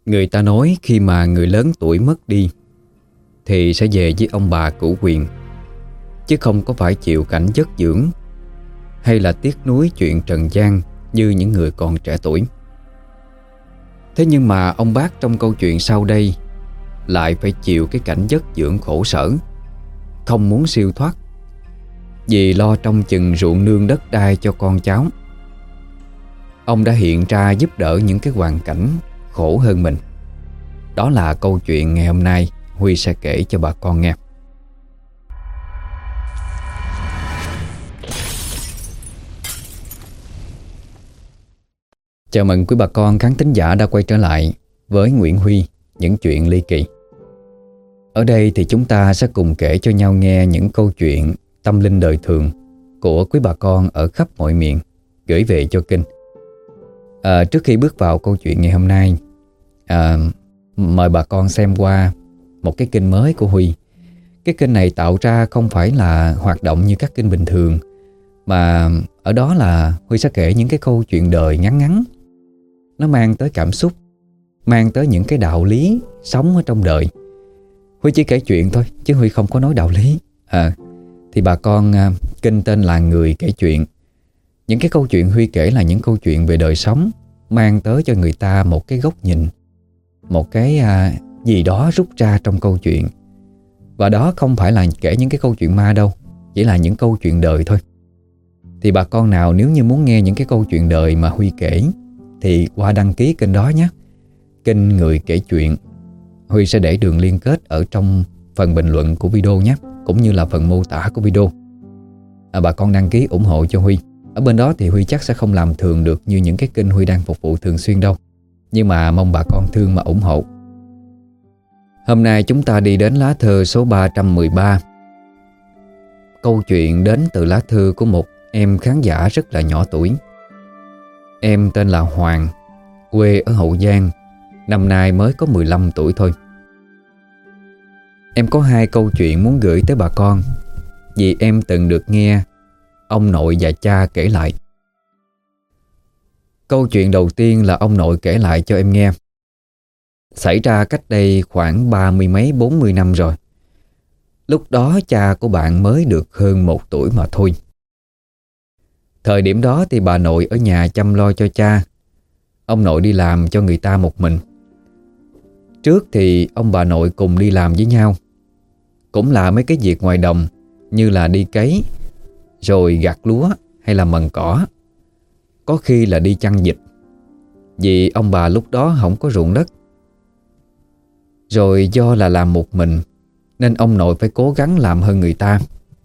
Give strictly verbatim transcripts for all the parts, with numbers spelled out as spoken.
Người ta nói khi mà người lớn tuổi mất đi thì sẽ về với ông bà cửu quyền, chứ không có phải chịu cảnh chất dưỡng hay là tiếc nuối chuyện trần gian như những người còn trẻ tuổi. Thế nhưng mà ông bác trong câu chuyện sau đây lại phải chịu cái cảnh chất dưỡng khổ sở, không muốn siêu thoát, vì lo trông chừng ruộng nương đất đai cho con cháu. Ông đã hiện ra giúp đỡ những cái hoàn cảnh khổ hơn mình. Đó là câu chuyện ngày hôm nay Huy sẽ kể cho bà con nghe. Chào mừng quý bà con khán thính giả đã quay trở lại với Nguyễn Huy, những chuyện ly kỳ. Ở đây thì chúng ta sẽ cùng kể cho nhau nghe những câu chuyện tâm linh đời thường của quý bà con ở khắp mọi miền gửi về cho kênh. À, trước khi bước vào câu chuyện ngày hôm nay, à, mời bà con xem qua một cái kênh mới của Huy. Cái kênh này tạo ra không phải là hoạt động như các kênh bình thường, mà ở đó là Huy sẽ kể những cái câu chuyện đời ngắn ngắn. Nó mang tới cảm xúc, mang tới những cái đạo lý sống ở trong đời. Huy chỉ kể chuyện thôi, chứ Huy không có nói đạo lý. À, thì bà con, kênh tên là Người Kể Chuyện. Những cái câu chuyện Huy kể là những câu chuyện về đời sống, mang tới cho người ta một cái góc nhìn, một cái à, gì đó rút ra trong câu chuyện. Và đó không phải là kể những cái câu chuyện ma đâu, chỉ là những câu chuyện đời thôi. Thì bà con nào nếu như muốn nghe những cái câu chuyện đời mà Huy kể thì qua đăng ký kênh đó nhé, kênh Người Kể Chuyện. Huy sẽ để đường liên kết ở trong phần bình luận của video nhé, cũng như là phần mô tả của video. à, Bà con đăng ký ủng hộ cho Huy. Ở bên đó thì Huy chắc sẽ không làm thường được như những cái kênh Huy đang phục vụ thường xuyên đâu, nhưng mà mong bà con thương mà ủng hộ. Hôm nay chúng ta đi đến lá thư số ba trăm mười ba. Câu chuyện đến từ lá thư của một em khán giả rất là nhỏ tuổi. Em tên là Hoàng, quê ở Hậu Giang, năm nay mới có mười lăm tuổi thôi. Em có hai câu chuyện muốn gửi tới bà con, vì em từng được nghe ông nội và cha kể lại. Câu chuyện đầu tiên là ông nội kể lại cho em nghe. Xảy ra cách đây khoảng ba mươi mấy bốn mươi năm rồi. Lúc đó cha của bạn mới được hơn một tuổi mà thôi. Thời điểm đó thì bà nội ở nhà chăm lo cho cha. Ông nội đi làm cho người ta một mình. Trước thì ông bà nội cùng đi làm với nhau, cũng là mấy cái việc ngoài đồng, như là đi cấy, rồi gặt lúa hay là mần cỏ. Có khi là đi chăn vịt, vì ông bà lúc đó không có ruộng đất. Rồi do là làm một mình nên ông nội phải cố gắng làm hơn người ta.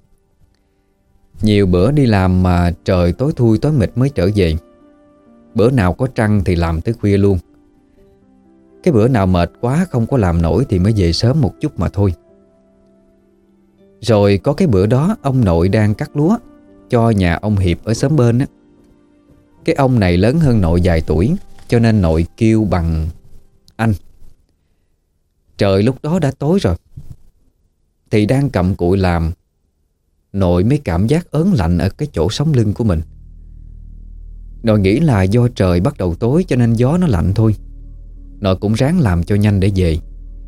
Nhiều bữa đi làm mà trời tối thui tối mịt mới trở về. Bữa nào có trăng thì làm tới khuya luôn. Cái bữa nào mệt quá không có làm nổi thì mới về sớm một chút mà thôi. Rồi có cái bữa đó ông nội đang cắt lúa cho nhà ông Hiệp ở xóm bên á. Cái ông này lớn hơn nội vài tuổi, cho nên nội kêu bằng anh. Trời lúc đó đã tối rồi, thì đang cầm cụi làm, nội mới cảm giác ớn lạnh ở cái chỗ sống lưng của mình. Nội nghĩ là do trời bắt đầu tối cho nên gió nó lạnh thôi. Nội cũng ráng làm cho nhanh để về.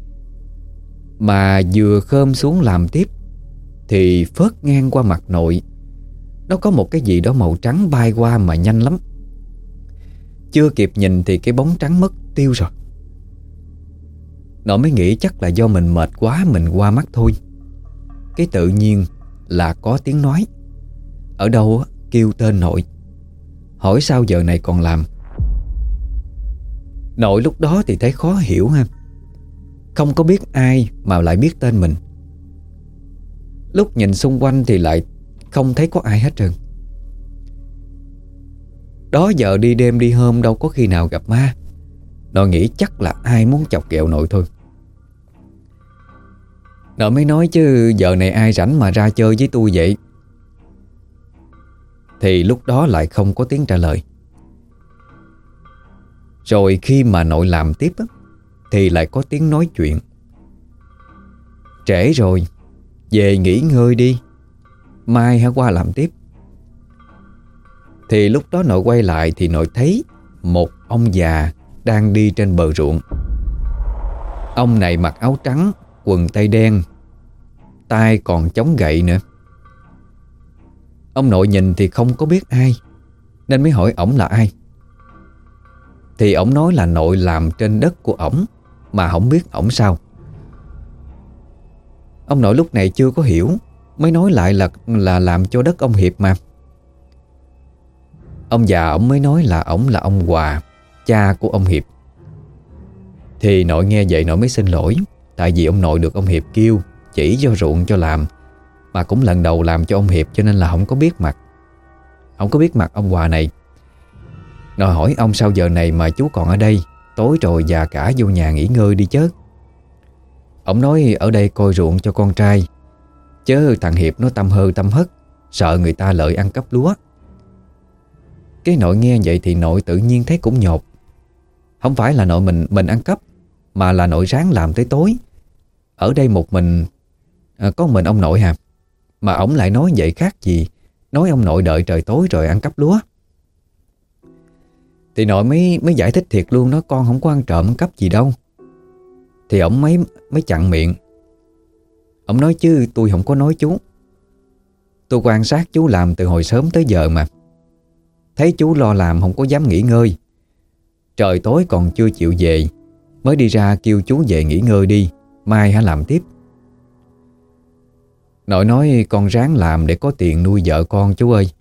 Mà vừa khom xuống làm tiếp thì phớt ngang qua mặt nội, nó có một cái gì đó màu trắng bay qua mà nhanh lắm. Chưa kịp nhìn thì cái bóng trắng mất tiêu rồi. Nội mới nghĩ chắc là do mình mệt quá mình qua mắt thôi. Cái tự nhiên là có tiếng nói ở đâu á, kêu tên nội, hỏi sao giờ này còn làm. Nội lúc đó thì thấy khó hiểu ha, không có biết ai mà lại biết tên mình. Lúc nhìn xung quanh thì lại không thấy có ai hết trơn. Đó giờ đi đêm đi hôm đâu có khi nào gặp ma. Nội nghĩ chắc là ai muốn chọc ghẹo nội thôi. Nội mới nói chứ giờ này ai rảnh mà ra chơi với tôi vậy. Thì lúc đó lại không có tiếng trả lời. Rồi khi mà nội làm tiếp á, thì lại có tiếng nói chuyện. Trễ rồi, về nghỉ ngơi đi, mai hãy qua làm tiếp. Thì lúc đó nội quay lại thì nội thấy một ông già đang đi trên bờ ruộng. Ông này mặc áo trắng, quần tây đen, tay còn chống gậy nữa. Ông nội nhìn thì không có biết ai, nên mới hỏi ổng là ai. Thì ổng nói là nội làm trên đất của ổng, mà không biết ổng sao. Ông nội lúc này chưa có hiểu, mới nói lại là là làm cho đất ông Hiệp mà. Ông già ổng mới nói là ổng là ông Hòa, cha của ông Hiệp. Thì nội nghe vậy nội mới xin lỗi, tại vì ông nội được ông Hiệp kêu chỉ cho ruộng cho làm, mà cũng lần đầu làm cho ông Hiệp, cho nên là không có biết mặt. Không có biết mặt ông Hòa này. Nội hỏi ông sao giờ này mà chú còn ở đây, tối rồi già cả vô nhà nghỉ ngơi đi chớ. Ông nói ở đây coi ruộng cho con trai, chớ thằng Hiệp nó tâm hơ tâm hất, sợ người ta lợi ăn cắp lúa. Cái nội nghe vậy thì nội tự nhiên thấy cũng nhột. Không phải là nội mình mình ăn cắp, mà là nội ráng làm tới tối. Ở đây một mình à, có mình ông nội hả, mà ổng lại nói vậy khác gì nói ông nội đợi trời tối rồi ăn cắp lúa. Thì nội mới mới giải thích thiệt luôn, nói con không có ăn trộm ăn cắp gì đâu. Thì ổng mới mới chặn miệng. Ổng nói chứ tôi không có nói chú. Tôi quan sát chú làm từ hồi sớm tới giờ mà. Thấy chú lo làm không có dám nghỉ ngơi. Trời tối còn chưa chịu về, mới đi ra kêu chú về nghỉ ngơi đi, mai hả làm tiếp. Nội nói con ráng làm để có tiền nuôi vợ con chú ơi.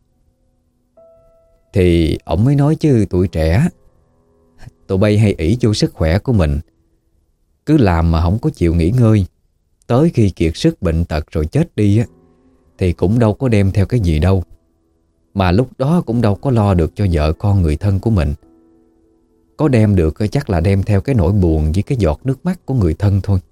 Thì ổng mới nói chứ tuổi trẻ, tụi bay hay ỷ vô sức khỏe của mình, cứ làm mà không có chịu nghỉ ngơi, tới khi kiệt sức bệnh tật rồi chết đi á, thì cũng đâu có đem theo cái gì đâu. Mà lúc đó cũng đâu có lo được cho vợ con người thân của mình. Có đem được chắc là đem theo cái nỗi buồn với cái giọt nước mắt của người thân thôi.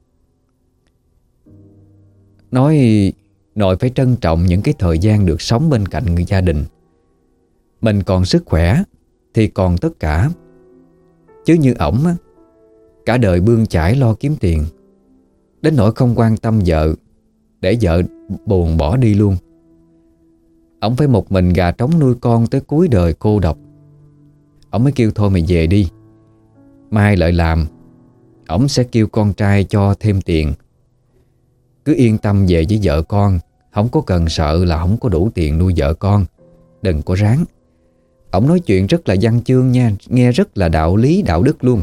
Nói nội phải trân trọng những cái thời gian được sống bên cạnh người gia đình. Mình còn sức khỏe thì còn tất cả. Chứ như ổng á, cả đời bươn chải lo kiếm tiền, đến nỗi không quan tâm vợ, để vợ buồn bỏ đi luôn. Ổng phải một mình gà trống nuôi con tới cuối đời cô độc. Ổng mới kêu thôi mày về đi, mai lại làm. Ổng sẽ kêu con trai cho thêm tiền. Cứ yên tâm về với vợ con, không có cần sợ là không có đủ tiền nuôi vợ con. Đừng có ráng. Ổng nói chuyện rất là văn chương nha, nghe rất là đạo lý đạo đức luôn.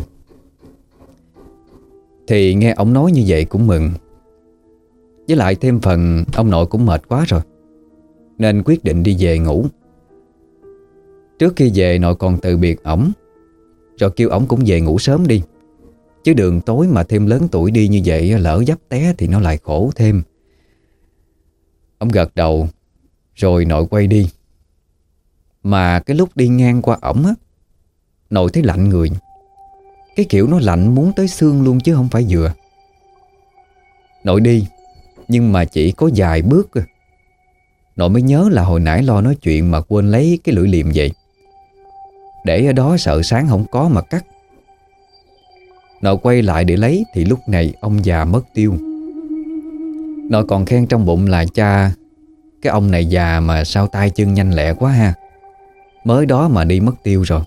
Thì nghe ổng nói như vậy cũng mừng. Với lại thêm phần ông nội cũng mệt quá rồi, nên quyết định đi về ngủ. Trước khi về nội còn từ biệt ổng, rồi kêu ổng cũng về ngủ sớm đi. Chứ đường tối mà thêm lớn tuổi đi như vậy, lỡ dấp té thì nó lại khổ thêm. Ông gật đầu, rồi nội quay đi. Mà cái lúc đi ngang qua ổng á, nội thấy lạnh người. Cái kiểu nó lạnh muốn tới xương luôn chứ không phải vừa. Nội đi, nhưng mà chỉ có vài bước. Nội mới nhớ là hồi nãy lo nói chuyện mà quên lấy cái lưỡi liềm vậy. Để ở đó sợ sáng không có mà cắt. Nội quay lại để lấy thì lúc này ông già mất tiêu. Nội còn khen trong bụng là cha, cái ông này già mà sao tay chân nhanh lẹ quá ha, mới đó mà đi mất tiêu rồi.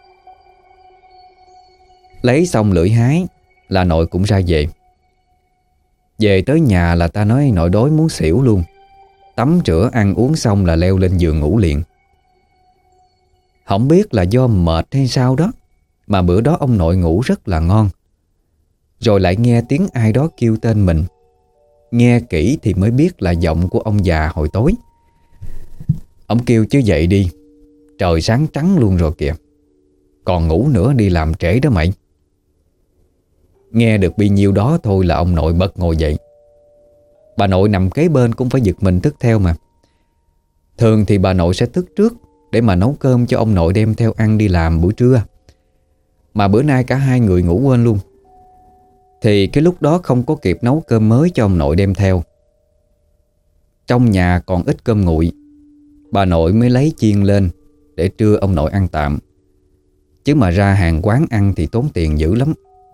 Lấy xong lưỡi hái là nội cũng ra về. Về tới nhà là ta nói nội đói muốn xỉu luôn. Tắm rửa ăn uống xong là leo lên giường ngủ liền. Không biết là do mệt hay sao đó, mà bữa đó ông nội ngủ rất là ngon. Rồi lại nghe tiếng ai đó kêu tên mình. Nghe kỹ thì mới biết là giọng của ông già hồi tối. Ông kêu chứ dậy đi, trời sáng trắng luôn rồi kìa, còn ngủ nữa đi làm trễ đó mày. Nghe được bấy nhiêu đó thôi là ông nội bật ngồi dậy. Bà nội nằm kế bên cũng phải giật mình thức theo mà. Thường thì bà nội sẽ thức trước để mà nấu cơm cho ông nội đem theo ăn đi làm buổi trưa. Mà bữa nay cả hai người ngủ quên luôn. Thì cái lúc đó không có kịp nấu cơm mới cho ông nội đem theo. Trong nhà còn ít cơm nguội, bà nội mới lấy chiên lên để trưa ông nội ăn tạm. Chứ mà ra hàng quán ăn thì tốn tiền dữ lắm.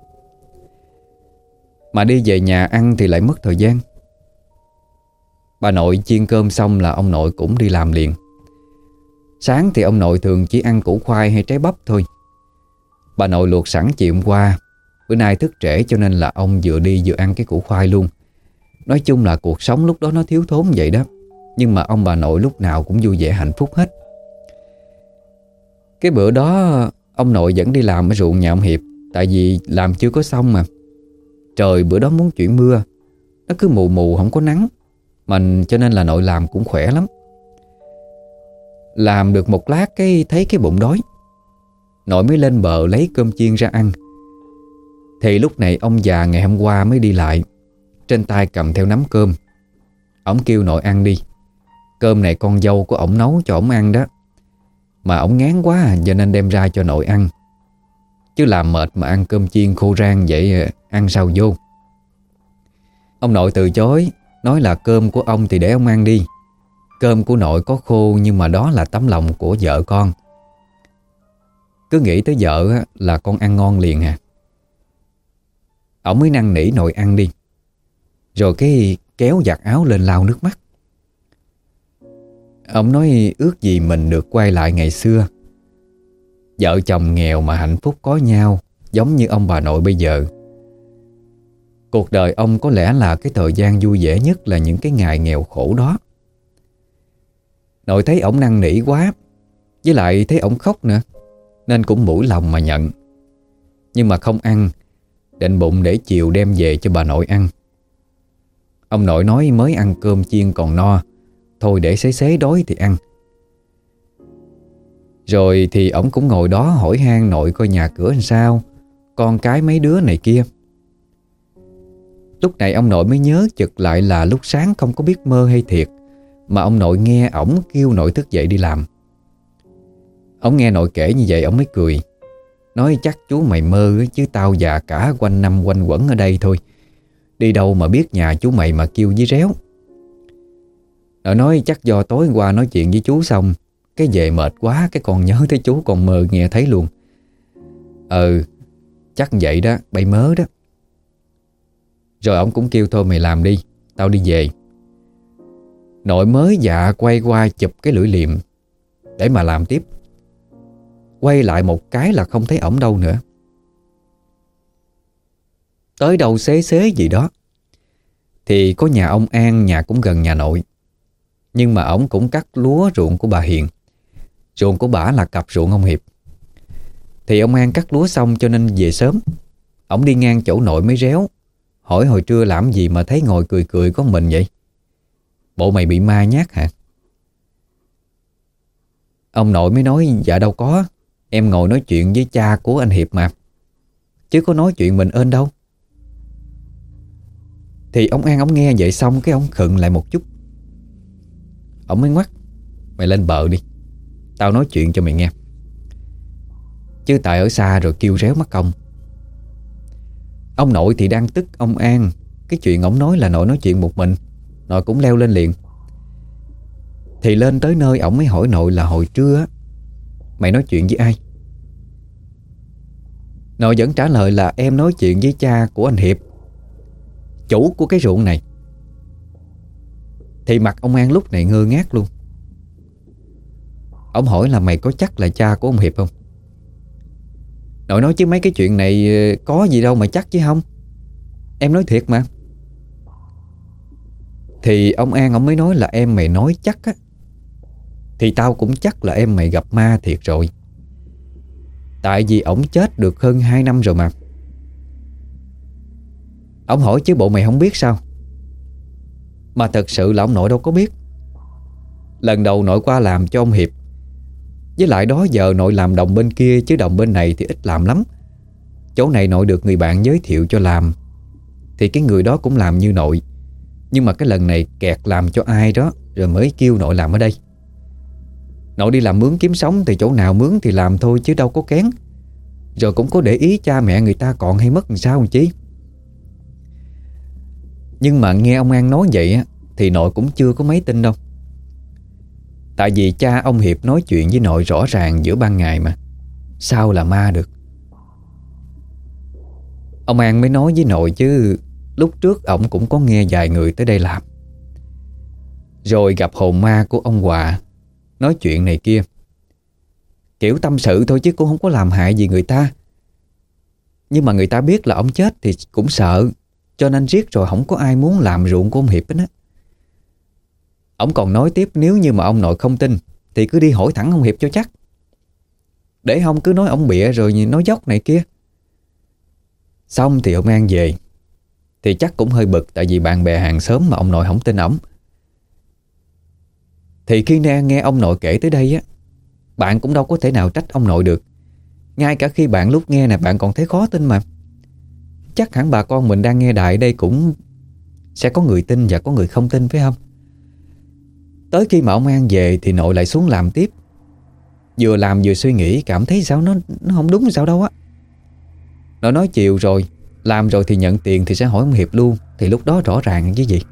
Mà đi về nhà ăn thì lại mất thời gian. Bà nội chiên cơm xong là ông nội cũng đi làm liền. Sáng thì ông nội thường chỉ ăn củ khoai hay trái bắp thôi. Bà nội luộc sẵn chiều hôm qua, Bữa nay thức trễ cho nên là ông vừa đi vừa ăn cái củ khoai luôn. Nói chung là cuộc sống lúc đó nó thiếu thốn vậy đó. Nhưng mà ông bà nội lúc nào cũng vui vẻ hạnh phúc hết. Cái bữa đó ông nội vẫn đi làm ở ruộng nhà ông Hiệp. Tại vì làm chưa có xong mà. Trời bữa đó muốn chuyển mưa, nó cứ mù mù không có nắng. Mà cho nên là nội làm cũng khỏe lắm. Làm được một lát cái thấy cái bụng đói. Nội mới lên bờ lấy cơm chiên ra ăn. Thì lúc này ông già ngày hôm qua mới đi lại, trên tay cầm theo nắm cơm. Ổng kêu nội ăn đi. Cơm này con dâu của ổng nấu cho ổng ăn đó. Mà ổng ngán quá cho nên đem ra cho nội ăn. Chứ làm mệt mà ăn cơm chiên khô rang vậy ăn sao vô. Ông nội từ chối, nói là cơm của ông thì để ông ăn đi. Cơm của nội có khô nhưng mà đó là tấm lòng của vợ con. Cứ nghĩ tới vợ là con ăn ngon liền à. Ông mới năn nỉ nội ăn đi. Rồi cái kéo giặt áo lên lau nước mắt. Ông nói ước gì mình được quay lại ngày xưa. Vợ chồng nghèo mà hạnh phúc có nhau, giống như ông bà nội bây giờ. Cuộc đời ông có lẽ là cái thời gian vui vẻ nhất là những cái ngày nghèo khổ đó. Nội thấy ổng năn nỉ quá, với lại thấy ổng khóc nữa, nên cũng mũi lòng mà nhận. Nhưng mà không ăn, định bụng để chiều đem về cho bà nội ăn. Ông nội nói mới ăn cơm chiên còn no, thôi để xế xế đói thì ăn. Rồi thì ổng cũng ngồi đó hỏi han nội coi nhà cửa làm sao, con cái mấy đứa này kia. Lúc này ông nội mới nhớ chực lại là lúc sáng không có biết mơ hay thiệt, mà ông nội nghe ổng kêu nội thức dậy đi làm. Ông nghe nội kể như vậy ông mới cười, nói chắc chú mày mơ chứ tao già cả quanh năm quanh quẩn ở đây thôi. Đi đâu mà biết nhà chú mày mà kêu với réo. Nội nói chắc do tối qua nói chuyện với chú xong, cái về mệt quá cái còn nhớ tới chú còn mơ nghe thấy luôn. Ừ, chắc vậy đó, bay mớ đó. Rồi ông cũng kêu thôi mày làm đi, tao đi về. Nội mới dạ quay qua chụp cái lưỡi liềm để mà làm tiếp. Quay lại một cái là không thấy ổng đâu nữa. Tới đâu xế xế gì đó. Thì có nhà ông An, nhà cũng gần nhà nội. Nhưng mà ổng cũng cắt lúa ruộng của bà Hiền. Ruộng của bả là cặp ruộng ông Hiệp. Thì ông An cắt lúa xong cho nên về sớm. Ổng đi ngang chỗ nội mới réo, hỏi hồi trưa làm gì mà thấy ngồi cười cười có mình vậy? Bộ mày bị ma nhát hả? Ông nội mới nói dạ đâu có, em ngồi nói chuyện với cha của anh Hiệp mà, chứ có nói chuyện mình ên đâu. Thì ông An ông nghe vậy xong cái ông khựng lại một chút. Ông mới ngoắt, mày lên bờ đi, tao nói chuyện cho mày nghe. Chứ tại ở xa rồi kêu réo mất công. Ông nội thì đang tức ông An. Cái chuyện ổng nói là nội nói chuyện một mình, nội cũng leo lên liền. Thì lên tới nơi ổng mới hỏi nội là hồi trưa mày nói chuyện với ai? Nội vẫn trả lời là em nói chuyện với cha của anh Hiệp, chủ của cái ruộng này. Thì mặt ông An lúc này ngơ ngác luôn. Ông hỏi là mày có chắc là cha của ông Hiệp không? Nội nói chứ mấy cái chuyện này có gì đâu mà chắc chứ không, em nói thiệt mà. Thì ông An ông mới nói là em mày nói chắc á, thì tao cũng chắc là em mày gặp ma thiệt rồi. Tại vì ổng chết được hơn hai năm rồi mà. Ông hỏi chứ bộ mày không biết sao? Mà thật sự là ông nội đâu có biết. Lần đầu nội qua làm cho ông Hiệp, với lại đó giờ nội làm đồng bên kia, chứ đồng bên này thì ít làm lắm. Chỗ này nội được người bạn giới thiệu cho làm, thì cái người đó cũng làm như nội. Nhưng mà cái lần này kẹt làm cho ai đó, rồi mới kêu nội làm ở đây. Nội đi làm mướn kiếm sống thì chỗ nào mướn thì làm thôi chứ đâu có kén. Rồi cũng có để ý cha mẹ người ta còn hay mất làm sao làm chi. Nhưng mà nghe ông An nói vậy á, thì nội cũng chưa có mấy tin đâu. Tại vì cha ông Hiệp nói chuyện với nội rõ ràng giữa ban ngày mà, sao là ma được. Ông An mới nói với nội chứ lúc trước ổng cũng có nghe vài người tới đây làm, rồi gặp hồn ma của ông Hòa, nói chuyện này kia, kiểu tâm sự thôi chứ cũng không có làm hại gì người ta. Nhưng mà người ta biết là ông chết thì cũng sợ, cho nên riết rồi không có ai muốn làm ruộng của ông Hiệp hết á. Ông còn nói tiếp nếu như mà ông nội không tin thì cứ đi hỏi thẳng ông Hiệp cho chắc, để không cứ nói ông bịa rồi nói dốc này kia. Xong thì ông An về thì chắc cũng hơi bực, tại vì bạn bè hàng xóm mà ông nội không tin ổng. Thì khi nghe ông nội kể tới đây á, bạn cũng đâu có thể nào trách ông nội được. Ngay cả khi bạn lúc nghe nè, bạn còn thấy khó tin mà. Chắc hẳn bà con mình đang nghe đài đây cũng sẽ có người tin và có người không tin, phải không? Tới khi mà ông An về thì nội lại xuống làm tiếp. Vừa làm vừa suy nghĩ, cảm thấy sao nó nó không đúng sao đâu á. Nội nói chiều rồi, làm rồi thì nhận tiền thì sẽ hỏi ông Hiệp luôn, thì lúc đó rõ ràng chứ gì.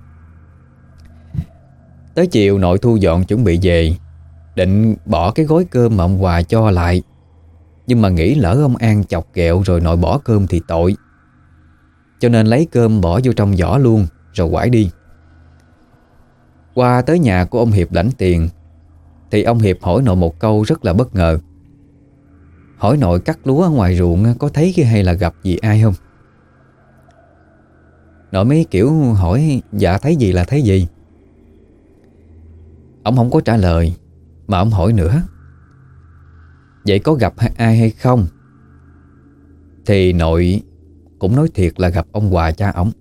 Tới chiều nội thu dọn chuẩn bị về, định bỏ cái gói cơm mà ông Hòa cho lại. Nhưng mà nghĩ lỡ ông An chọc ghẹo rồi nội bỏ cơm thì tội, cho nên lấy cơm bỏ vô trong giỏ luôn rồi quải đi. Qua tới nhà của ông Hiệp lãnh tiền thì ông Hiệp hỏi nội một câu rất là bất ngờ. Hỏi nội cắt lúa ở ngoài ruộng có thấy hay là gặp gì ai không. Nội mấy kiểu hỏi dạ thấy gì là thấy gì. Ông không có trả lời, mà ông hỏi nữa: vậy có gặp ai hay không? Thì nội cũng nói thiệt là gặp ông Hòa cha ổng.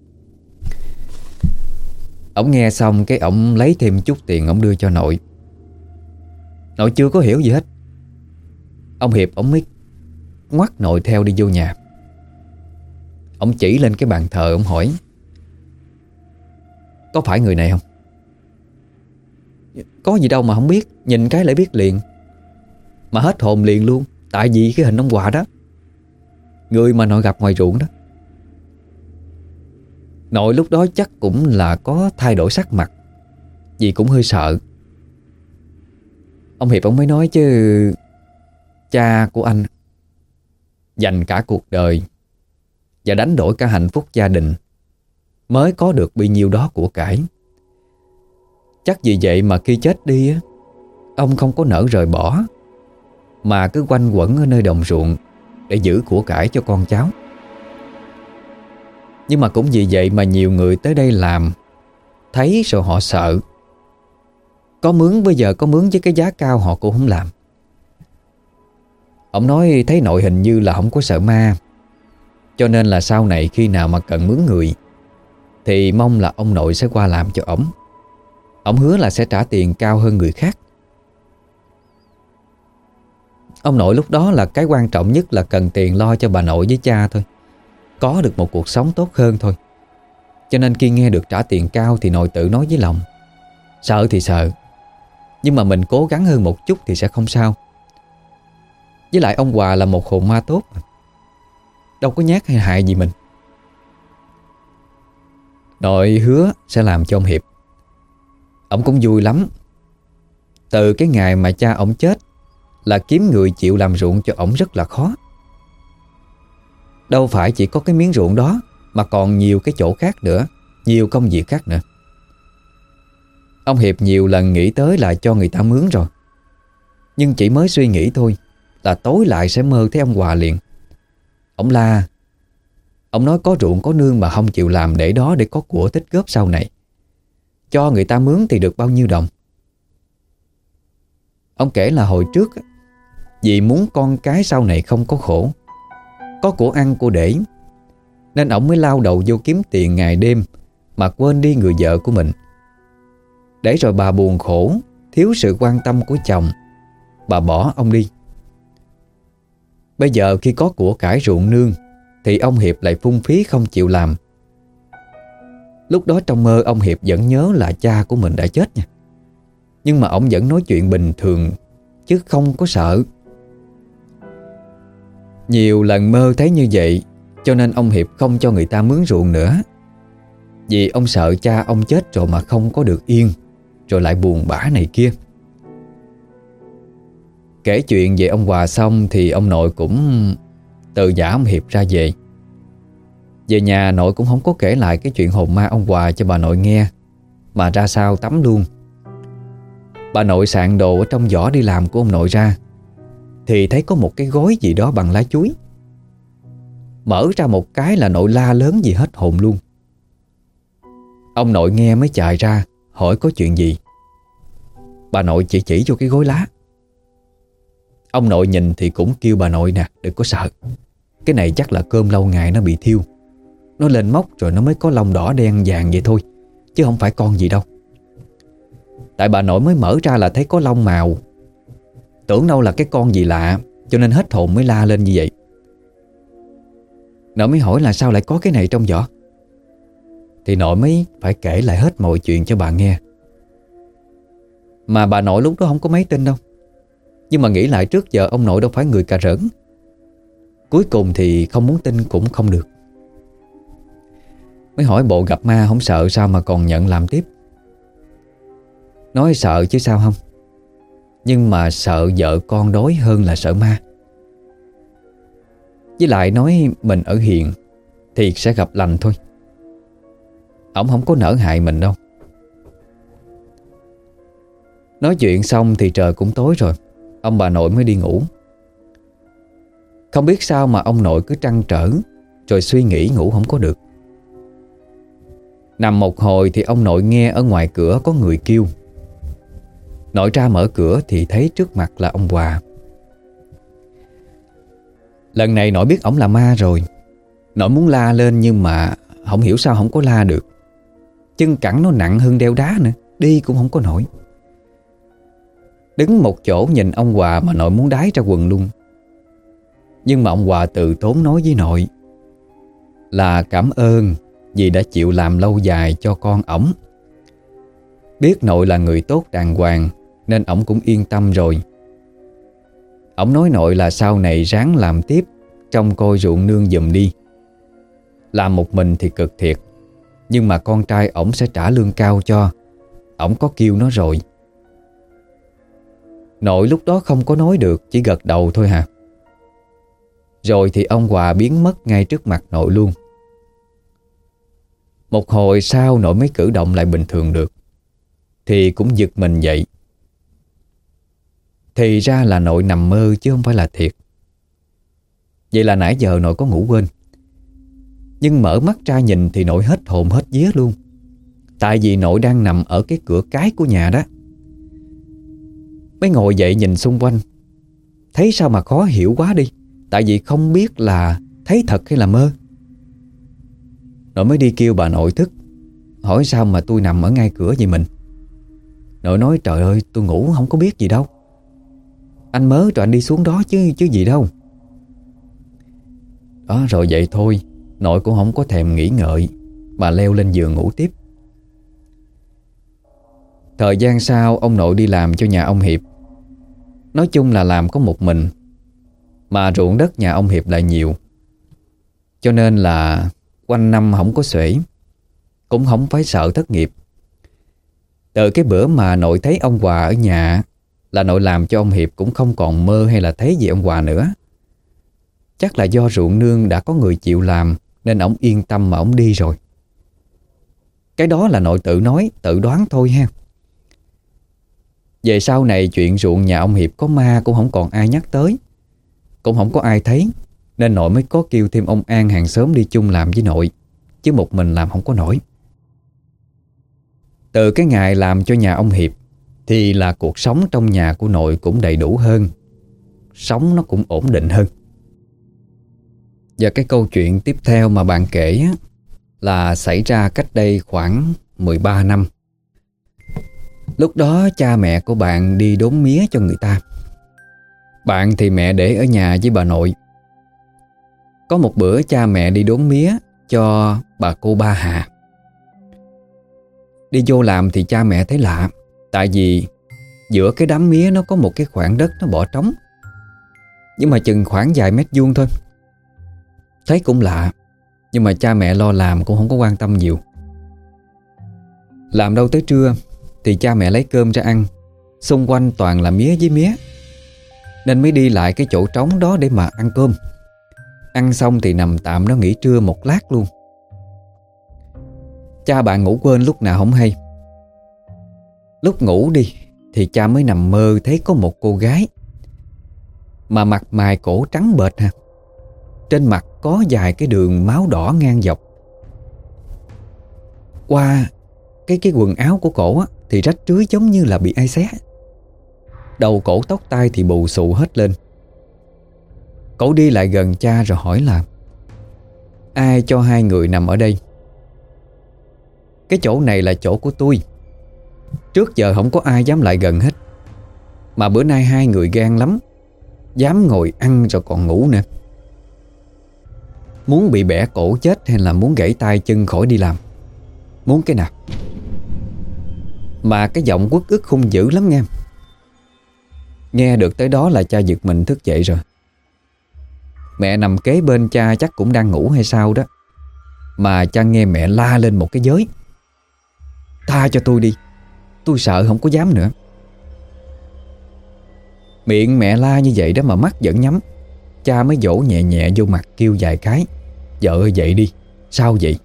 Ông nghe xong cái ổng lấy thêm chút tiền ổng đưa cho nội. Nội chưa có hiểu gì hết. Ông Hiệp ổng mới ngoắt nội theo đi vô nhà. Ông chỉ lên cái bàn thờ, ông hỏi: có phải người này không? Có gì đâu mà không biết, nhìn cái lại biết liền. Mà hết hồn liền luôn, tại vì cái hình ông Hòa đó, người mà nội gặp ngoài ruộng đó. Nội lúc đó chắc cũng là có thay đổi sắc mặt, vì cũng hơi sợ. Ông Hiệp ông mới nói chứ cha của anh dành cả cuộc đời và đánh đổi cả hạnh phúc gia đình mới có được bấy nhiêu đó của cải. Chắc vì vậy mà khi chết đi á, ông không có nỡ rời bỏ, mà cứ quanh quẩn ở nơi đồng ruộng để giữ của cải cho con cháu. Nhưng mà cũng vì vậy mà nhiều người tới đây làm, thấy rồi họ sợ. Có mướn, bây giờ có mướn với cái giá cao họ cũng không làm. Ông nói thấy nội hình như là không có sợ ma, cho nên là sau này khi nào mà cần mướn người thì mong là ông nội sẽ qua làm cho ổng. Ông hứa là sẽ trả tiền cao hơn người khác. Ông nội lúc đó là cái quan trọng nhất là cần tiền lo cho bà nội với cha thôi, có được một cuộc sống tốt hơn thôi. Cho nên khi nghe được trả tiền cao thì nội tự nói với lòng: sợ thì sợ, nhưng mà mình cố gắng hơn một chút thì sẽ không sao. Với lại ông Hòa là một hồn ma tốt, đâu có nhát hay hại gì mình. Nội hứa sẽ làm cho ông Hiệp. Ông cũng vui lắm. Từ cái ngày mà cha ông chết là kiếm người chịu làm ruộng cho ổng rất là khó. Đâu phải chỉ có cái miếng ruộng đó, mà còn nhiều cái chỗ khác nữa, nhiều công việc khác nữa. Ông Hiệp nhiều lần nghĩ tới là cho người ta mướn rồi, nhưng chỉ mới suy nghĩ thôi là tối lại sẽ mơ thấy ông Hòa liền. Ông la. Ông nói có ruộng có nương mà không chịu làm để đó để có của tích góp sau này. Cho người ta mướn thì được bao nhiêu đồng. Ông kể là hồi trước vì muốn con cái sau này không có khổ, có của ăn của để, nên ổng mới lao đầu vô kiếm tiền ngày đêm mà quên đi người vợ của mình. Để rồi bà buồn khổ, thiếu sự quan tâm của chồng, bà bỏ ông đi. Bây giờ khi có của cải ruộng nương thì ông Hiệp lại phung phí không chịu làm. Lúc đó trong mơ ông Hiệp vẫn nhớ là cha của mình đã chết nha. Nhưng mà ông vẫn nói chuyện bình thường chứ không có sợ. Nhiều lần mơ thấy như vậy, cho nên ông Hiệp không cho người ta mướn ruộng nữa, vì ông sợ cha ông chết rồi mà không có được yên, rồi lại buồn bã này kia. Kể chuyện về ông Hòa xong thì ông nội cũng từ giả ông Hiệp ra về. Về nhà nội cũng không có kể lại cái chuyện hồn ma ông Hòa cho bà nội nghe, mà ra sau tắm luôn. Bà nội soạn đồ ở trong giỏ đi làm của ông nội ra thì thấy có một cái gói gì đó bằng lá chuối. Mở ra một cái là nội la lớn gì hết hồn luôn. Ông nội nghe mới chạy ra hỏi có chuyện gì. Bà nội chỉ chỉ vô cái gối lá. Ông nội nhìn thì cũng kêu bà nội nè, đừng có sợ. Cái này chắc là cơm lâu ngày nó bị thiêu. Nó lên mốc rồi nó mới có lông đỏ đen vàng vậy thôi, chứ không phải con gì đâu. Tại bà nội mới mở ra là thấy có lông màu, tưởng đâu là cái con gì lạ, cho nên hết hồn mới la lên như vậy. Nội mới hỏi là sao lại có cái này trong giỏ. Thì nội mới phải kể lại hết mọi chuyện cho bà nghe. Mà bà nội lúc đó không có mấy tin đâu, nhưng mà nghĩ lại trước giờ ông nội đâu phải người cà rỡn. Cuối cùng thì không muốn tin cũng không được. Mới hỏi bộ gặp ma không sợ sao mà còn nhận làm tiếp. Nói sợ chứ sao không, nhưng mà sợ vợ con đói hơn là sợ ma. Với lại nói mình ở hiền thì sẽ gặp lành thôi. Ổng không có nỡ hại mình đâu. Nói chuyện xong thì trời cũng tối rồi, ông bà nội mới đi ngủ. Không biết sao mà ông nội cứ trăn trở, rồi suy nghĩ ngủ không có được. Nằm một hồi thì ông nội nghe ở ngoài cửa có người kêu. Nội ra mở cửa thì thấy trước mặt là ông Hòa. Lần này nội biết ổng là ma rồi. Nội muốn la lên nhưng mà không hiểu sao không có la được. Chân cẳng nó nặng hơn đeo đá nữa, đi cũng không có nổi. Đứng một chỗ nhìn ông Hòa mà nội muốn đái ra quần luôn. Nhưng mà ông Hòa từ tốn nói với nội là cảm ơn vì đã chịu làm lâu dài cho con ổng. Biết nội là người tốt đàng hoàng nên ổng cũng yên tâm rồi. Ổng nói nội là sau này ráng làm tiếp, trông coi ruộng nương giùm đi. Làm một mình thì cực thiệt, nhưng mà con trai ổng sẽ trả lương cao cho. Ổng có kêu nó rồi. Nội lúc đó không có nói được, chỉ gật đầu thôi hả. Rồi thì ông Hòa biến mất ngay trước mặt nội luôn. Một hồi sau nội mới cử động lại bình thường được, thì cũng giật mình dậy. Thì ra là nội nằm mơ chứ không phải là thiệt. Vậy là nãy giờ nội có ngủ quên. Nhưng mở mắt ra nhìn thì nội hết hồn hết vía luôn. Tại vì nội đang nằm ở cái cửa cái của nhà đó. Mới ngồi dậy nhìn xung quanh, thấy sao mà khó hiểu quá đi. Tại vì không biết là thấy thật hay là mơ. Nội mới đi kêu bà nội thức, hỏi sao mà tôi nằm ở ngay cửa vậy mình. Nội nói trời ơi tôi ngủ không có biết gì đâu. Anh mớ rồi anh đi xuống đó chứ chứ gì đâu. Đó rồi vậy thôi, nội cũng không có thèm nghĩ ngợi mà leo lên giường ngủ tiếp. Thời gian sau ông nội đi làm cho nhà ông Hiệp. Nói chung là làm có một mình, mà ruộng đất nhà ông Hiệp lại nhiều, cho nên là quanh năm không có xuể, cũng không phải sợ thất nghiệp. Từ cái bữa mà nội thấy ông Hòa ở nhà là nội làm cho ông Hiệp cũng không còn mơ hay là thấy gì ông Hòa nữa. Chắc là do ruộng nương đã có người chịu làm nên ổng yên tâm mà ổng đi rồi. Cái đó là nội tự nói, tự đoán thôi ha. Về sau này chuyện ruộng nhà ông Hiệp có ma cũng không còn ai nhắc tới, cũng không có ai thấy, nên nội mới có kêu thêm ông An hàng xóm đi chung làm với nội, chứ một mình làm không có nổi. Từ cái ngày làm cho nhà ông Hiệp thì là cuộc sống trong nhà của nội cũng đầy đủ hơn, sống nó cũng ổn định hơn. Và cái câu chuyện tiếp theo mà bạn kể á, là xảy ra cách đây khoảng mười ba năm. Lúc đó cha mẹ của bạn đi đốn mía cho người ta. Bạn thì mẹ để ở nhà với bà nội. Có một bữa cha mẹ đi đốn mía cho bà cô Ba Hà. Đi vô làm thì cha mẹ thấy lạ. Tại vì giữa cái đám mía nó có một cái khoảng đất nó bỏ trống, nhưng mà chừng khoảng vài mét vuông thôi. Thấy cũng lạ, nhưng mà cha mẹ lo làm cũng không có quan tâm nhiều. Làm đâu tới trưa thì cha mẹ lấy cơm ra ăn. Xung quanh toàn là mía với mía, nên mới đi lại cái chỗ trống đó để mà ăn cơm. Ăn xong thì nằm tạm đó nghỉ trưa một lát luôn. Cha bạn ngủ quên lúc nào không hay. Lúc ngủ đi thì cha mới nằm mơ thấy có một cô gái, mà mặt mày cổ trắng bệch ha. Trên mặt có vài cái đường máu đỏ ngang dọc. Qua cái cái quần áo của cổ á, thì rách rưới giống như là bị ai xé. Đầu cổ tóc tai thì bù xù hết lên. Cổ đi lại gần cha rồi hỏi là: ai cho hai người nằm ở đây? Cái chỗ này là chỗ của tôi. Trước giờ không có ai dám lại gần hết, mà bữa nay hai người gan lắm, dám ngồi ăn rồi còn ngủ nè. Muốn bị bẻ cổ chết hay là muốn gãy tay chân khỏi đi làm? Muốn cái nào? Mà cái giọng uất ức hung dữ lắm nghe. Nghe được tới đó là cha giật mình thức dậy rồi. Mẹ nằm kế bên cha chắc cũng đang ngủ hay sao đó, mà cha nghe mẹ la lên một cái giới: tha cho tôi đi, tôi sợ không có dám nữa. Miệng mẹ la như vậy đó mà mắt vẫn nhắm. Cha mới dỗ nhẹ nhẹ vô mặt kêu vài cái: vợ ơi dậy đi. Sao vậy?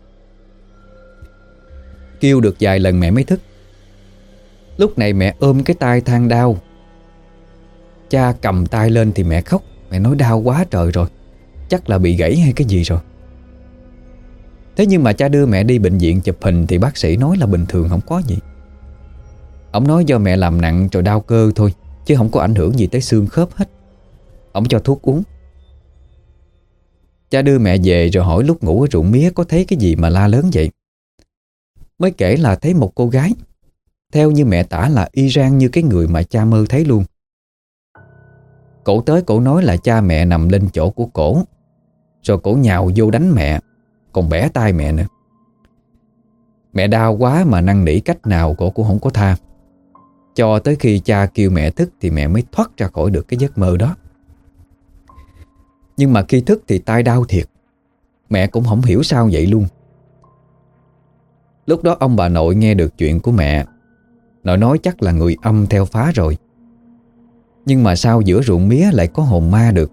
Kêu được vài lần mẹ mới thức. Lúc này mẹ ôm cái tay than đau. Cha cầm tay lên thì mẹ khóc. Mẹ nói đau quá trời rồi, chắc là bị gãy hay cái gì rồi. Thế nhưng mà cha đưa mẹ đi bệnh viện chụp hình thì bác sĩ nói là bình thường, không có gì. Ông nói do mẹ làm nặng rồi đau cơ thôi, chứ không có ảnh hưởng gì tới xương khớp hết. Ông cho thuốc uống. Cha đưa mẹ về rồi hỏi lúc ngủ ở ruộng mía có thấy cái gì mà la lớn vậy. Mới kể là thấy một cô gái, theo như mẹ tả là y rang như cái người mà cha mơ thấy luôn. Cổ tới cổ nói là cha mẹ nằm lên chỗ của cổ, rồi cổ nhào vô đánh mẹ, còn bẻ tay mẹ nữa. Mẹ đau quá mà năn nỉ cách nào cổ cũng không có tha. Cho tới khi cha kêu mẹ thức thì mẹ mới thoát ra khỏi được cái giấc mơ đó. Nhưng mà khi thức thì tay đau thiệt. Mẹ cũng không hiểu sao vậy luôn. Lúc đó ông bà nội nghe được chuyện của mẹ. Nội nói chắc là người âm theo phá rồi. Nhưng mà sao giữa ruộng mía lại có hồn ma được?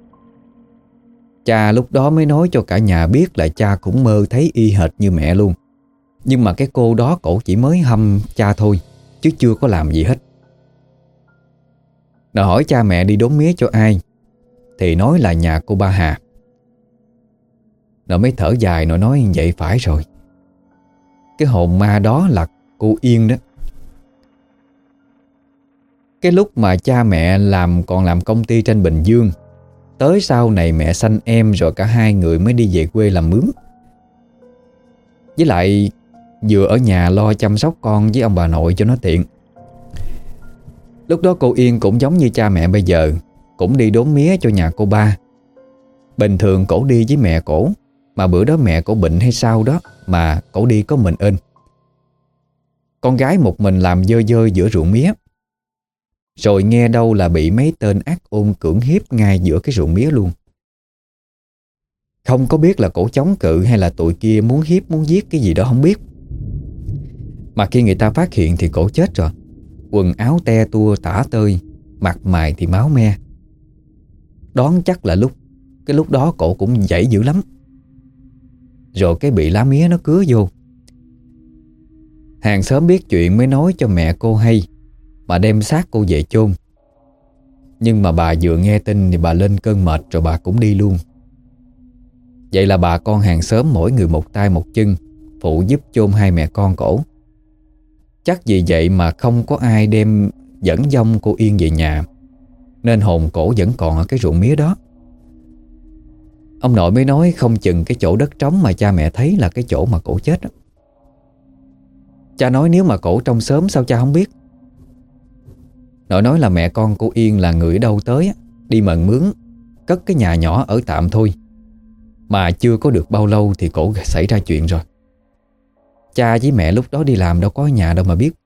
Cha lúc đó mới nói cho cả nhà biết là cha cũng mơ thấy y hệt như mẹ luôn. Nhưng mà cái cô đó cổ chỉ mới hâm cha thôi, chứ chưa có làm gì hết. Nó hỏi cha mẹ đi đốn mía cho ai, thì nói là nhà cô ba Hà. Nó mới thở dài, nó nói vậy phải rồi. Cái hồn ma đó là cô Yên đó. Cái lúc mà cha mẹ làm còn làm công ty trên Bình Dương, tới sau này mẹ sanh em rồi cả hai người mới đi về quê làm mướn. Với lại vừa ở nhà lo chăm sóc con với ông bà nội cho nó tiện. Lúc đó cô Yên cũng giống như cha mẹ bây giờ, cũng đi đốn mía cho nhà cô ba. Bình thường cổ đi với mẹ cổ, mà bữa đó mẹ cổ bệnh hay sao đó mà cổ đi có mình ên. Con gái một mình làm dơ dơ giữa ruộng mía. Rồi nghe đâu là bị mấy tên ác ôn cưỡng hiếp ngay giữa cái ruộng mía luôn. Không có biết là cổ chống cự hay là tụi kia muốn hiếp muốn giết cái gì đó không biết. Mà khi người ta phát hiện thì cổ chết rồi. Quần áo te tua tả tơi, mặt mày thì máu me. Đoán chắc là lúc Cái lúc đó cổ cũng dãy dữ lắm. Rồi cái bị lá mía nó cứa vô. Hàng xóm biết chuyện mới nói cho mẹ cô hay, mà đem xác cô về chôn. Nhưng mà bà vừa nghe tin thì bà lên cơn mệt rồi bà cũng đi luôn. Vậy là bà con hàng xóm mỗi người một tay một chân phụ giúp chôn hai mẹ con cổ. Chắc vì vậy mà không có ai đem dẫn dông cô Yên về nhà, nên hồn cổ vẫn còn ở cái ruộng mía đó. Ông nội mới nói không chừng cái chỗ đất trống mà cha mẹ thấy là cái chỗ mà cổ chết đó. Cha nói nếu mà cổ trong xóm sao cha không biết. Nội nói là mẹ con cô Yên là người ở đâu tới, đi mần mướn, cất cái nhà nhỏ ở tạm thôi. Mà chưa có được bao lâu thì cổ xảy ra chuyện rồi. Cha với mẹ lúc đó đi làm đâu có ở nhà đâu mà biết.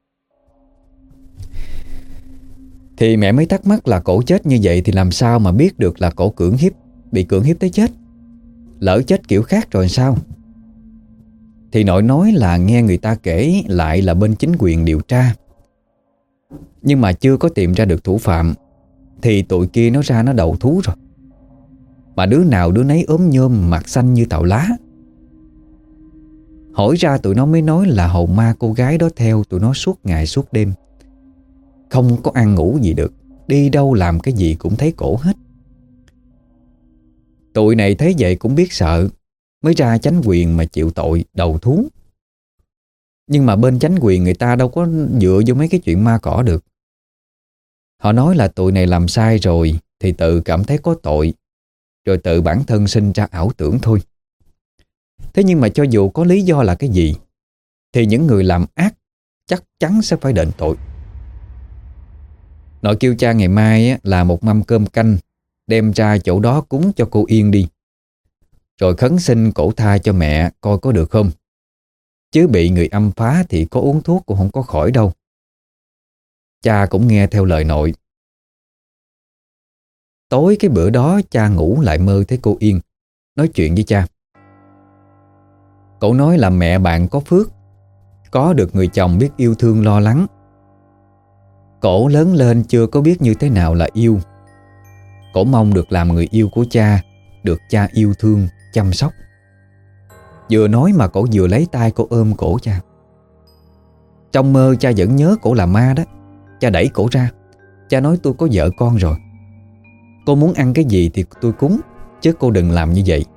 Thì mẹ mới thắc mắc là cổ chết như vậy thì làm sao mà biết được là cổ cưỡng hiếp, bị cưỡng hiếp tới chết. Lỡ chết kiểu khác rồi sao? Thì nội nói là nghe người ta kể lại là bên chính quyền điều tra, nhưng mà chưa có tìm ra được thủ phạm. Thì tụi kia nó ra nó đầu thú rồi. Mà đứa nào đứa nấy ốm nhôm, mặt xanh như tàu lá. Hỏi ra tụi nó mới nói là hồn ma cô gái đó theo tụi nó suốt ngày suốt đêm. Không có ăn ngủ gì được, đi đâu làm cái gì cũng thấy cổ hết. Tụi này thấy vậy cũng biết sợ, mới ra chánh quyền mà chịu tội đầu thú. Nhưng mà bên chánh quyền người ta đâu có dựa vô mấy cái chuyện ma cỏ được. Họ nói là tụi này làm sai rồi thì tự cảm thấy có tội, rồi tự bản thân sinh ra ảo tưởng thôi. Thế nhưng mà cho dù có lý do là cái gì thì những người làm ác chắc chắn sẽ phải đền tội. Nội kêu cha ngày mai á, là một mâm cơm canh đem ra chỗ đó cúng cho cô Yên đi, rồi khấn xin cổ tha cho mẹ coi có được không. Chứ bị người âm phá thì có uống thuốc cũng không có khỏi đâu. Cha cũng nghe theo lời nội. Tối cái bữa đó cha ngủ lại mơ thấy cô Yên nói chuyện với cha. Cậu nói là mẹ bạn có phước, có được người chồng biết yêu thương lo lắng. Cổ lớn lên chưa có biết như thế nào là yêu. Cổ mong được làm người yêu của cha, được cha yêu thương, chăm sóc. Vừa nói mà cổ vừa lấy tay cô ôm cổ cha. Trong mơ cha vẫn nhớ cổ là ma đó. Cha đẩy cổ ra. Cha nói tôi có vợ con rồi. Cô muốn ăn cái gì thì tôi cúng, chứ cô đừng làm như vậy.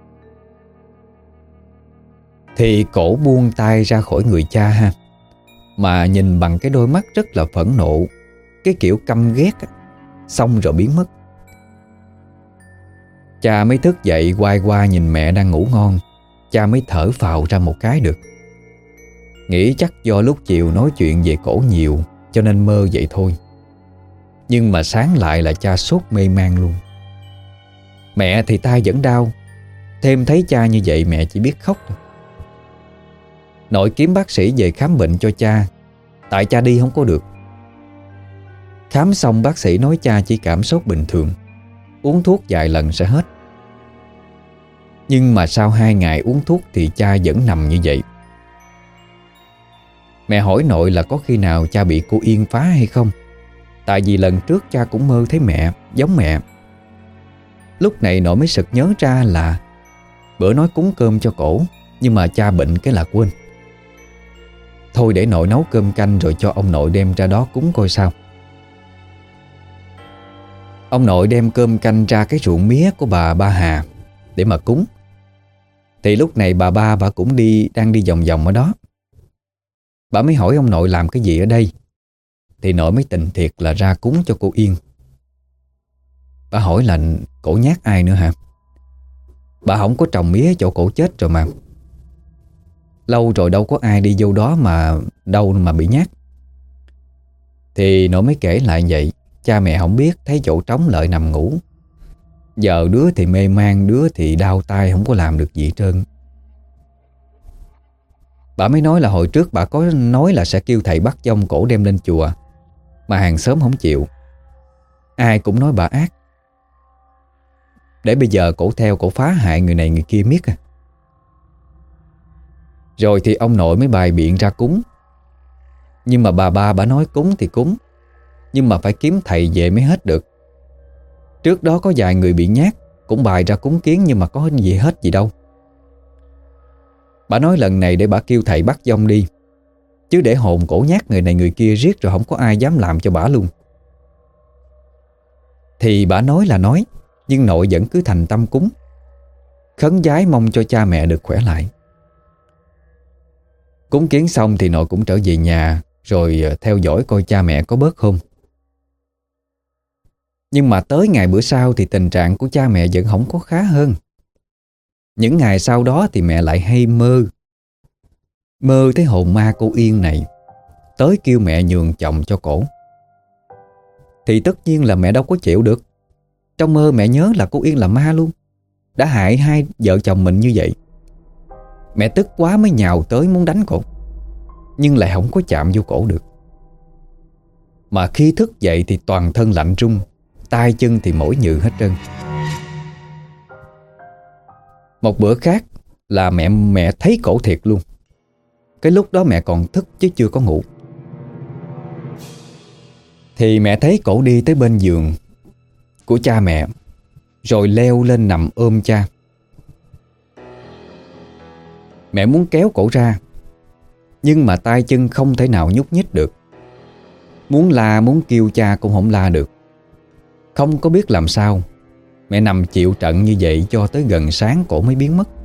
Thì cổ buông tay ra khỏi người cha ha, mà nhìn bằng cái đôi mắt rất là phẫn nộ, cái kiểu căm ghét, xong rồi biến mất. Cha mới thức dậy quay qua nhìn mẹ đang ngủ ngon. Cha mới thở phào ra một cái được. Nghĩ chắc do lúc chiều nói chuyện về cổ nhiều cho nên mơ vậy thôi. Nhưng mà sáng lại là cha sốt mê man luôn. Mẹ thì tay vẫn đau, thêm thấy cha như vậy mẹ chỉ biết khóc thôi. Nội kiếm bác sĩ về khám bệnh cho cha, tại cha đi không có được. Khám xong bác sĩ nói cha chỉ cảm sốt bình thường, uống thuốc vài lần sẽ hết. Nhưng mà sau hai ngày uống thuốc thì cha vẫn nằm như vậy. Mẹ hỏi nội là có khi nào cha bị cô Yên phá hay không. Tại vì lần trước cha cũng mơ thấy mẹ, giống mẹ. Lúc này nội mới sực nhớ ra là bữa nói cúng cơm cho cổ, nhưng mà cha bệnh cái là quên. Thôi để nội nấu cơm canh rồi cho ông nội đem ra đó cúng coi sao. Ông nội đem cơm canh ra cái ruộng mía của bà Ba Hà để mà cúng. Thì lúc này bà Ba bà cũng đi đang đi vòng vòng ở đó. Bà mới hỏi ông nội làm cái gì ở đây. Thì nội mới tình thiệt là ra cúng cho cô Yên. Bà hỏi là cổ nhát ai nữa hả? Bà không có trồng mía chỗ cổ chết rồi mà. Lâu rồi đâu có ai đi vô đó mà đâu mà bị nhát. Thì nội mới kể lại vậy. Cha mẹ không biết, thấy chỗ trống lợi nằm ngủ. Giờ đứa thì mê man, đứa thì đau tay không có làm được gì hết trơn. Bà mới nói là hồi trước bà có nói là sẽ kêu thầy bắt dông cổ đem lên chùa, mà hàng xóm không chịu. Ai cũng nói bà ác. Để bây giờ cổ theo cổ phá hại người này người kia miết à. Rồi thì ông nội mới bày biện ra cúng. Nhưng mà bà Ba bà nói cúng thì cúng, nhưng mà phải kiếm thầy về mới hết được. Trước đó có vài người bị nhát cũng bày ra cúng kiến, nhưng mà có gì hết gì đâu. Bà nói lần này để bà kêu thầy bắt dông đi, chứ để hồn cổ nhát người này người kia riết rồi không có ai dám làm cho bà luôn. Thì bà nói là nói, nhưng nội vẫn cứ thành tâm cúng, khấn vái mong cho cha mẹ được khỏe lại. Cúng kiến xong thì nội cũng trở về nhà, rồi theo dõi coi cha mẹ có bớt không. Nhưng mà tới ngày bữa sau thì tình trạng của cha mẹ vẫn không có khá hơn. Những ngày sau đó thì mẹ lại hay mơ. Mơ thấy hồn ma cô Yên này tới kêu mẹ nhường chồng cho cổ. Thì tất nhiên là mẹ đâu có chịu được. Trong mơ mẹ nhớ là cô Yên là ma luôn, đã hại hai vợ chồng mình như vậy. Mẹ tức quá mới nhào tới muốn đánh cổ, nhưng lại không có chạm vô cổ được. Mà khi thức dậy thì toàn thân lạnh run, tay chân thì mỏi nhừ hết trơn. Một bữa khác là mẹ mẹ thấy cổ thiệt luôn. Cái lúc đó mẹ còn thức chứ chưa có ngủ. Thì mẹ thấy cổ đi tới bên giường của cha mẹ, rồi leo lên nằm ôm cha. Mẹ muốn kéo cổ ra, nhưng mà tay chân không thể nào nhúc nhích được. Muốn la muốn kêu cha cũng không la được. Không có biết làm sao. Mẹ nằm chịu trận như vậy cho tới gần sáng cổ mới biến mất.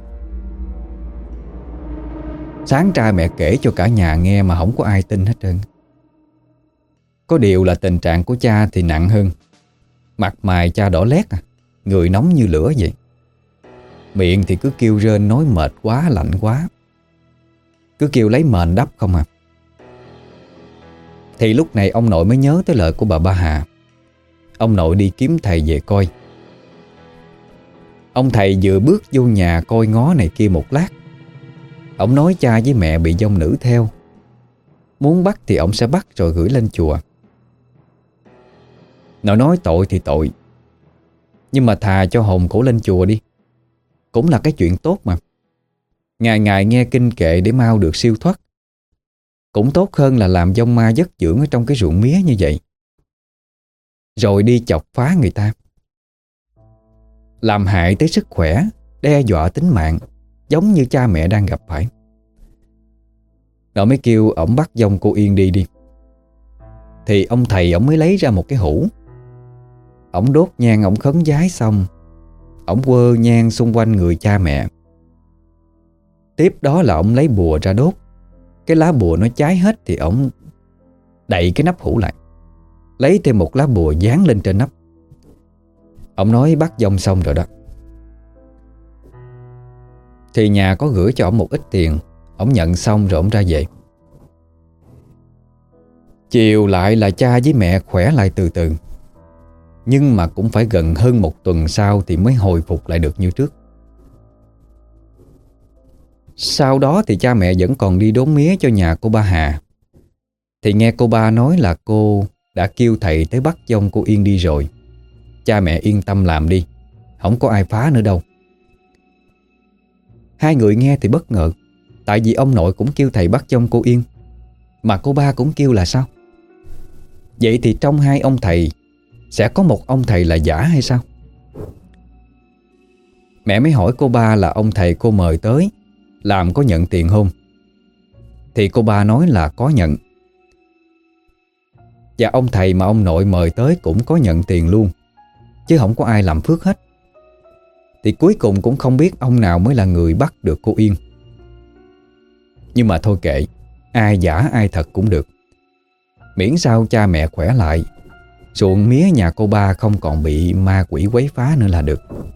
Sáng ra mẹ kể cho cả nhà nghe mà không có ai tin hết trơn. Có điều là tình trạng của cha thì nặng hơn. Mặt mày cha đỏ lét à, người nóng như lửa vậy. Miệng thì cứ kêu rên nói mệt quá, lạnh quá, cứ kêu lấy mền đắp không à. Thì lúc này ông nội mới nhớ tới lời của bà Ba Hà. Ông nội đi kiếm thầy về coi. Ông thầy vừa bước vô nhà coi ngó này kia một lát, ông nói cha với mẹ bị dông nữ theo. Muốn bắt thì ông sẽ bắt rồi gửi lên chùa. Nội nói tội thì tội, nhưng mà thà cho hồn cổ lên chùa đi, cũng là cái chuyện tốt mà. Ngày ngày nghe kinh kệ để mau được siêu thoát, cũng tốt hơn là làm dông ma dất dưỡng ở trong cái ruộng mía như vậy, rồi đi chọc phá người ta, làm hại tới sức khỏe, đe dọa tính mạng, giống như cha mẹ đang gặp phải. Nó mới kêu ổng bắt dông cô Yên đi đi. Thì ông thầy ổng mới lấy ra một cái hũ. Ổng đốt nhang, ổng khấn vái xong, ổng quơ nhang xung quanh người cha mẹ. Tiếp đó là ổng lấy bùa ra đốt. Cái lá bùa nó cháy hết thì ổng đậy cái nắp hũ lại, lấy thêm một lá bùa dán lên trên nắp. Ổng nói bắt dông xong rồi đó. Thì nhà có gửi cho ổng một ít tiền. Ổng nhận xong rồi ổng ra về. Chiều lại là cha với mẹ khỏe lại từ từ, nhưng mà cũng phải gần hơn một tuần sau thì mới hồi phục lại được như trước. Sau đó thì cha mẹ vẫn còn đi đốn mía cho nhà cô Ba Hà. Thì nghe cô Ba nói là cô đã kêu thầy tới bắt dông cô Yên đi rồi. Cha mẹ yên tâm làm đi, không có ai phá nữa đâu. Hai người nghe thì bất ngờ, tại vì ông nội cũng kêu thầy bắt dông cô Yên, mà cô Ba cũng kêu là sao? Vậy thì trong hai ông thầy sẽ có một ông thầy là giả hay sao? Mẹ mới hỏi cô Ba là ông thầy cô mời tới làm có nhận tiền không? Thì cô Ba nói là có nhận. Và ông thầy mà ông nội mời tới cũng có nhận tiền luôn, chứ không có ai làm phước hết. Thì cuối cùng cũng không biết ông nào mới là người bắt được cô Yên. Nhưng mà thôi kệ, ai giả ai thật cũng được, miễn sao cha mẹ khỏe lại, ruộng mía nhà cô Ba không còn bị ma quỷ quấy phá nữa là được.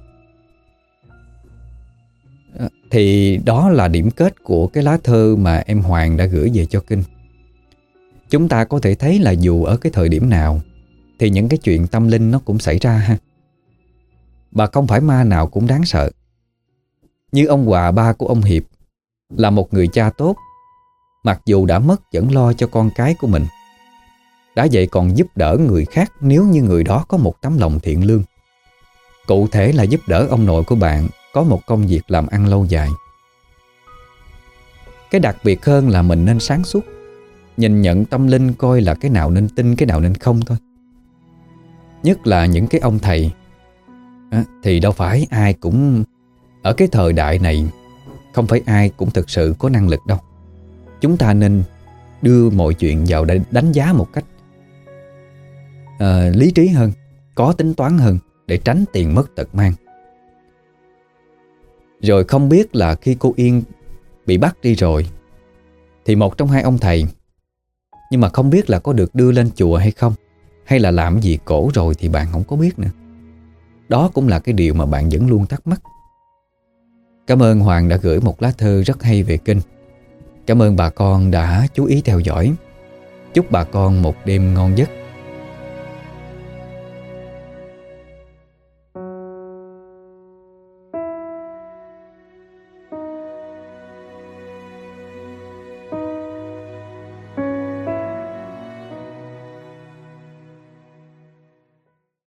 Thì đó là điểm kết của cái lá thơ mà em Hoàng đã gửi về cho Kinh. Chúng ta có thể thấy là dù ở cái thời điểm nào thì những cái chuyện tâm linh nó cũng xảy ra ha. Mà không phải ma nào cũng đáng sợ. Như ông Hòa, ba của ông Hiệp, là một người cha tốt, mặc dù đã mất vẫn lo cho con cái của mình. Đã vậy còn giúp đỡ người khác nếu như người đó có một tấm lòng thiện lương. Cụ thể là giúp đỡ ông nội của bạn có một công việc làm ăn lâu dài. Cái đặc biệt hơn là mình nên sáng suốt, nhìn nhận tâm linh coi là cái nào nên tin, cái nào nên không thôi. Nhất là những cái ông thầy à, thì đâu phải ai cũng, ở cái thời đại này không phải ai cũng thực sự có năng lực đâu. Chúng ta nên đưa mọi chuyện vào để đánh giá một cách à, lý trí hơn, có tính toán hơn, để tránh tiền mất tật mang. Rồi không biết là khi cô Yên bị bắt đi rồi thì một trong hai ông thầy, nhưng mà không biết là có được đưa lên chùa hay không, hay là làm gì cổ rồi thì bạn không có biết nữa. Đó cũng là cái điều mà bạn vẫn luôn thắc mắc. Cảm ơn Hoàng đã gửi một lá thư rất hay về Kinh. Cảm ơn bà con đã chú ý theo dõi. Chúc bà con một đêm ngon giấc.